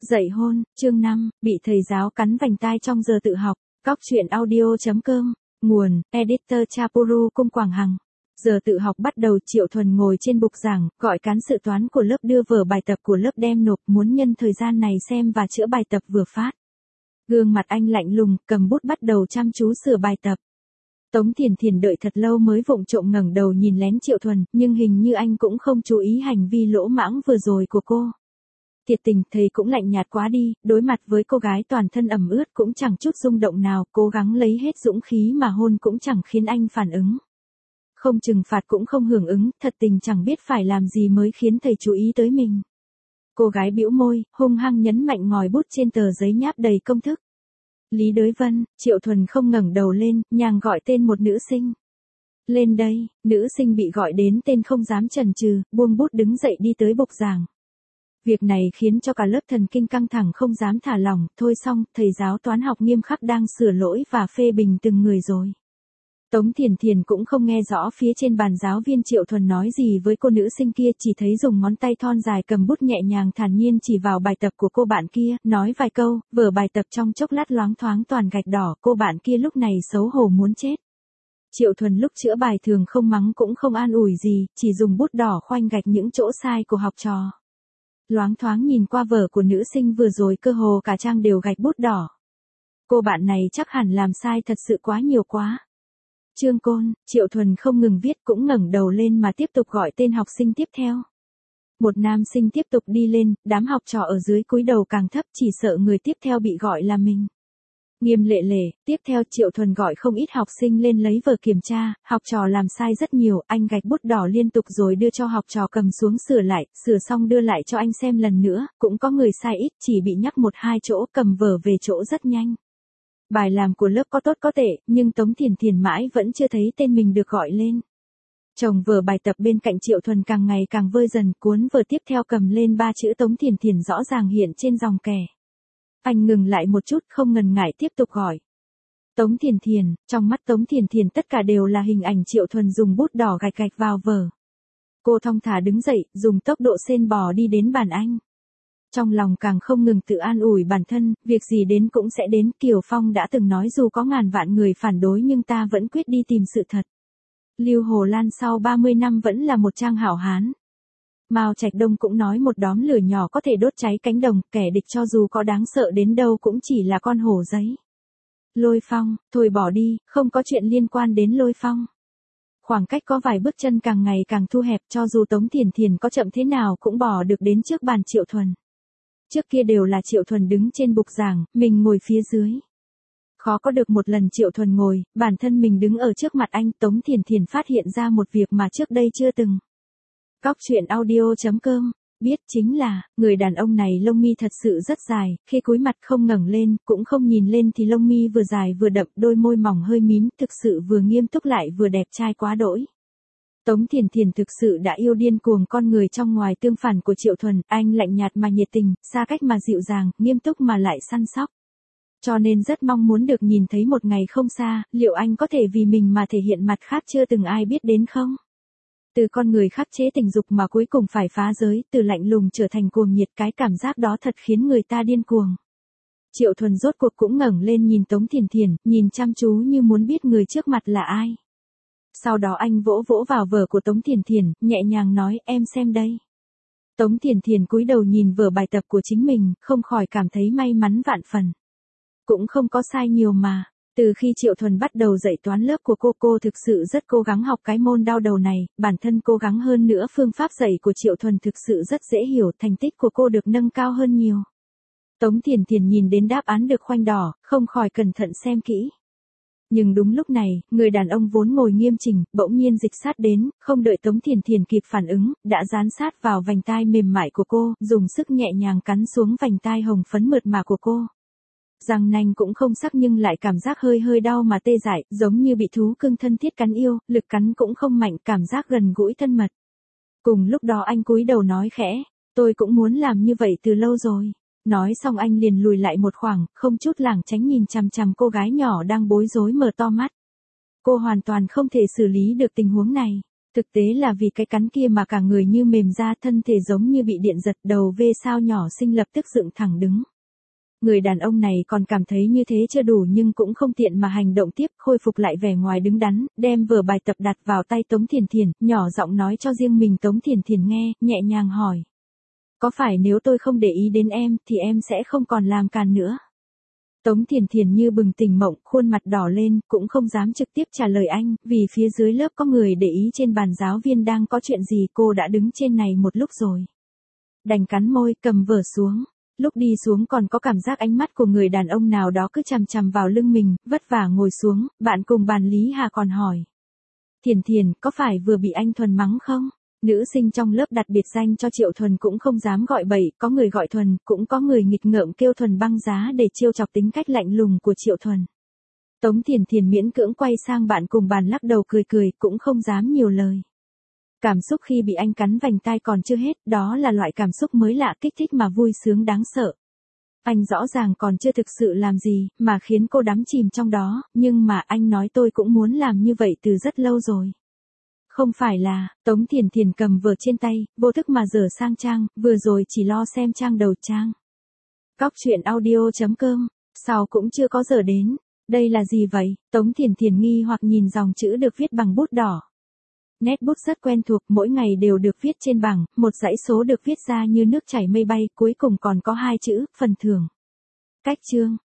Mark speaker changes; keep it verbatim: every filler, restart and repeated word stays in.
Speaker 1: Dạy hôn, chương năm, bị thầy giáo cắn vành tai trong giờ tự học. Cóc truyện audio.com. Nguồn, editor Chapuru Cung Quảng Hằng. Giờ tự học bắt đầu, Triệu Thuần ngồi trên bục giảng, gọi cán sự toán của lớp đưa vở bài tập của lớp đem nộp, muốn nhân thời gian này xem và chữa bài tập vừa phát. Gương mặt anh lạnh lùng, cầm bút bắt đầu chăm chú sửa bài tập. Tống Thiền Thiền đợi thật lâu mới vụng trộm ngẩng đầu nhìn lén Triệu Thuần, nhưng hình như anh cũng không chú ý hành vi lỗ mãng vừa rồi của cô. Thiệt tình, thầy cũng lạnh nhạt quá đi, đối mặt với cô gái toàn thân ẩm ướt cũng chẳng chút rung động nào, cố gắng lấy hết dũng khí mà hôn cũng chẳng khiến anh phản ứng. Không trừng phạt cũng không hưởng ứng, thật tình chẳng biết phải làm gì mới khiến thầy chú ý tới mình. Cô gái bĩu môi, hung hăng nhấn mạnh ngòi bút trên tờ giấy nháp đầy công thức. Lý Đới Vân. Triệu Thuần không ngẩng đầu lên, nhàng gọi tên một nữ sinh. Lên đây. Nữ sinh bị gọi đến tên không dám chần chừ, buông bút đứng dậy đi tới bục giảng. Việc này khiến cho cả lớp thần kinh căng thẳng không dám thả lỏng, thôi xong, thầy giáo toán học nghiêm khắc đang sửa lỗi và phê bình từng người rồi. Tống Thiền Thiền cũng không nghe rõ phía trên bàn giáo viên Triệu Thuần nói gì với cô nữ sinh kia, chỉ thấy dùng ngón tay thon dài cầm bút nhẹ nhàng thản nhiên chỉ vào bài tập của cô bạn kia, nói vài câu, vở bài tập trong chốc lát loáng thoáng toàn gạch đỏ, cô bạn kia lúc này xấu hổ muốn chết. Triệu Thuần lúc chữa bài thường không mắng cũng không an ủi gì, chỉ dùng bút đỏ khoanh gạch những chỗ sai của học trò. Loáng thoáng nhìn qua vở của nữ sinh vừa rồi cơ hồ cả trang đều gạch bút đỏ. Cô bạn này chắc hẳn làm sai thật sự quá nhiều quá. Trương Côn. Triệu Thuần không ngừng viết cũng ngẩng đầu lên mà tiếp tục gọi tên học sinh tiếp theo. Một nam sinh tiếp tục đi lên, đám học trò ở dưới cúi đầu càng thấp, chỉ sợ người tiếp theo bị gọi là mình. Nghiêm lệ lệ. Tiếp theo Triệu Thuần gọi không ít học sinh lên lấy vở kiểm tra, học trò làm sai rất nhiều, anh gạch bút đỏ liên tục rồi đưa cho học trò cầm xuống sửa lại, sửa xong đưa lại cho anh xem lần nữa, cũng có người sai ít, chỉ bị nhắc một hai chỗ, cầm vở về chỗ rất nhanh. Bài làm của lớp có tốt có tệ, nhưng Tống Thiền Thiền mãi vẫn chưa thấy tên mình được gọi lên. Chồng vở bài tập bên cạnh Triệu Thuần càng ngày càng vơi dần, cuốn vở tiếp theo cầm lên ba chữ Tống Thiền Thiền rõ ràng hiện trên dòng kẻ. Anh ngừng lại một chút không ngần ngại tiếp tục gọi. Tống Thiền Thiền. Trong mắt Tống Thiền Thiền tất cả đều là hình ảnh Triệu Thuần dùng bút đỏ gạch gạch vào vở. Cô thong thả đứng dậy, dùng tốc độ sên bò đi đến bàn anh. Trong lòng càng không ngừng tự an ủi bản thân, việc gì đến cũng sẽ đến, Kiều Phong đã từng nói dù có ngàn vạn người phản đối nhưng ta vẫn quyết đi tìm sự thật. Lưu Hồ Lan sau ba mươi năm vẫn là một trang hảo hán. Mao Trạch Đông cũng nói một đóm lửa nhỏ có thể đốt cháy cánh đồng, kẻ địch cho dù có đáng sợ đến đâu cũng chỉ là con hổ giấy. Lôi Phong. Thôi bỏ đi, không có chuyện liên quan đến Lôi Phong. Khoảng cách có vài bước chân càng ngày càng thu hẹp, cho dù Tống Thiền Thiền có chậm thế nào cũng bỏ được đến trước bàn Triệu Thuần. Trước kia đều là Triệu Thuần đứng trên bục giảng, mình ngồi phía dưới. Khó có được một lần Triệu Thuần ngồi, bản thân mình đứng ở trước mặt anh. Tống Thiền Thiền phát hiện ra một việc mà trước đây chưa từng. Cóc truyện audio.com. Biết chính là, người đàn ông này lông mi thật sự rất dài, khi cúi mặt không ngẩng lên, cũng không nhìn lên thì lông mi vừa dài vừa đậm, đôi môi mỏng hơi mím, thực sự vừa nghiêm túc lại vừa đẹp trai quá đỗi. Tống Thiền Thiền thực sự đã yêu điên cuồng con người trong ngoài tương phản của Triệu Thuần, anh lạnh nhạt mà nhiệt tình, xa cách mà dịu dàng, nghiêm túc mà lại săn sóc. Cho nên rất mong muốn được nhìn thấy một ngày không xa, liệu anh có thể vì mình mà thể hiện mặt khác chưa từng ai biết đến không? Từ con người khắc chế tình dục mà cuối cùng phải phá giới, từ lạnh lùng trở thành cuồng nhiệt, cái cảm giác đó thật khiến người ta điên cuồng. Triệu Thuần rốt cuộc cũng ngẩng lên nhìn Tống Thiền Thiền, nhìn chăm chú như muốn biết người trước mặt là ai. Sau đó anh vỗ vỗ vào vở của Tống Thiền Thiền, nhẹ nhàng nói, em xem đây. Tống Thiền Thiền cúi đầu nhìn vở bài tập của chính mình, không khỏi cảm thấy may mắn vạn phần. Cũng không có sai nhiều mà. Từ khi Triệu Thuần bắt đầu dạy toán lớp của cô, cô thực sự rất cố gắng học cái môn đau đầu này, bản thân cố gắng hơn nữa, phương pháp dạy của Triệu Thuần thực sự rất dễ hiểu, thành tích của cô được nâng cao hơn nhiều. Tống Thiền Thiền nhìn đến đáp án được khoanh đỏ, không khỏi cẩn thận xem kỹ. Nhưng đúng lúc này, người đàn ông vốn ngồi nghiêm chỉnh, bỗng nhiên dịch sát đến, không đợi Tống Thiền Thiền kịp phản ứng, đã dán sát vào vành tai mềm mại của cô, dùng sức nhẹ nhàng cắn xuống vành tai hồng phấn mượt mà của cô. Răng nanh cũng không sắc nhưng lại cảm giác hơi hơi đau mà tê dại, giống như bị thú cưng thân thiết cắn yêu, lực cắn cũng không mạnh, cảm giác gần gũi thân mật. Cùng lúc đó anh cúi đầu nói khẽ, tôi cũng muốn làm như vậy từ lâu rồi. Nói xong anh liền lùi lại một khoảng, không chút lảng tránh nhìn chằm chằm cô gái nhỏ đang bối rối mở to mắt. Cô hoàn toàn không thể xử lý được tình huống này. Thực tế là vì cái cắn kia mà cả người như mềm ra, thân thể giống như bị điện giật, đầu vê sao nhỏ xinh lập tức dựng thẳng đứng. Người đàn ông này còn cảm thấy như thế chưa đủ nhưng cũng không tiện mà hành động tiếp, khôi phục lại vẻ ngoài đứng đắn, đem vở bài tập đặt vào tay Tống Thiền Thiền, nhỏ giọng nói cho riêng mình Tống Thiền Thiền nghe, nhẹ nhàng hỏi. Có phải nếu tôi không để ý đến em thì em sẽ không còn làm càn nữa? Tống Thiền Thiền như bừng tỉnh mộng, khuôn mặt đỏ lên, cũng không dám trực tiếp trả lời anh, vì phía dưới lớp có người để ý trên bàn giáo viên đang có chuyện gì, cô đã đứng trên này một lúc rồi. Đành cắn môi, cầm vở xuống. Lúc đi xuống còn có cảm giác ánh mắt của người đàn ông nào đó cứ chằm chằm vào lưng mình, vất vả ngồi xuống, bạn cùng bàn Lý Hà còn hỏi. Thiền Thiền, có phải vừa bị anh Thuần mắng không? Nữ sinh trong lớp đặt biệt danh cho Triệu Thuần cũng không dám gọi bậy, có người gọi Thuần, cũng có người nghịch ngợm kêu Thuần băng giá để trêu chọc tính cách lạnh lùng của Triệu Thuần. Tống Thiền Thiền miễn cưỡng quay sang bạn cùng bàn lắc đầu cười cười, cũng không dám nhiều lời. Cảm xúc khi bị anh cắn vành tai còn chưa hết, đó là loại cảm xúc mới lạ, kích thích mà vui sướng đáng sợ. Anh rõ ràng còn chưa thực sự làm gì, mà khiến cô đắm chìm trong đó, nhưng mà anh nói tôi cũng muốn làm như vậy từ rất lâu rồi. Không phải là, Tống Thiền Thiền cầm vở trên tay, vô thức mà dở sang trang, vừa rồi chỉ lo xem trang đầu trang. Cóc truyện audio chấm com, sau cũng chưa có giờ đến. Đây là gì vậy? Tống Thiền Thiền nghi hoặc nhìn dòng chữ được viết bằng bút đỏ. Nét bút rất quen thuộc, mỗi ngày đều được viết trên bảng, một dãy số được viết ra như nước chảy mây bay, cuối cùng còn có hai chữ, phần thưởng. Cách chương.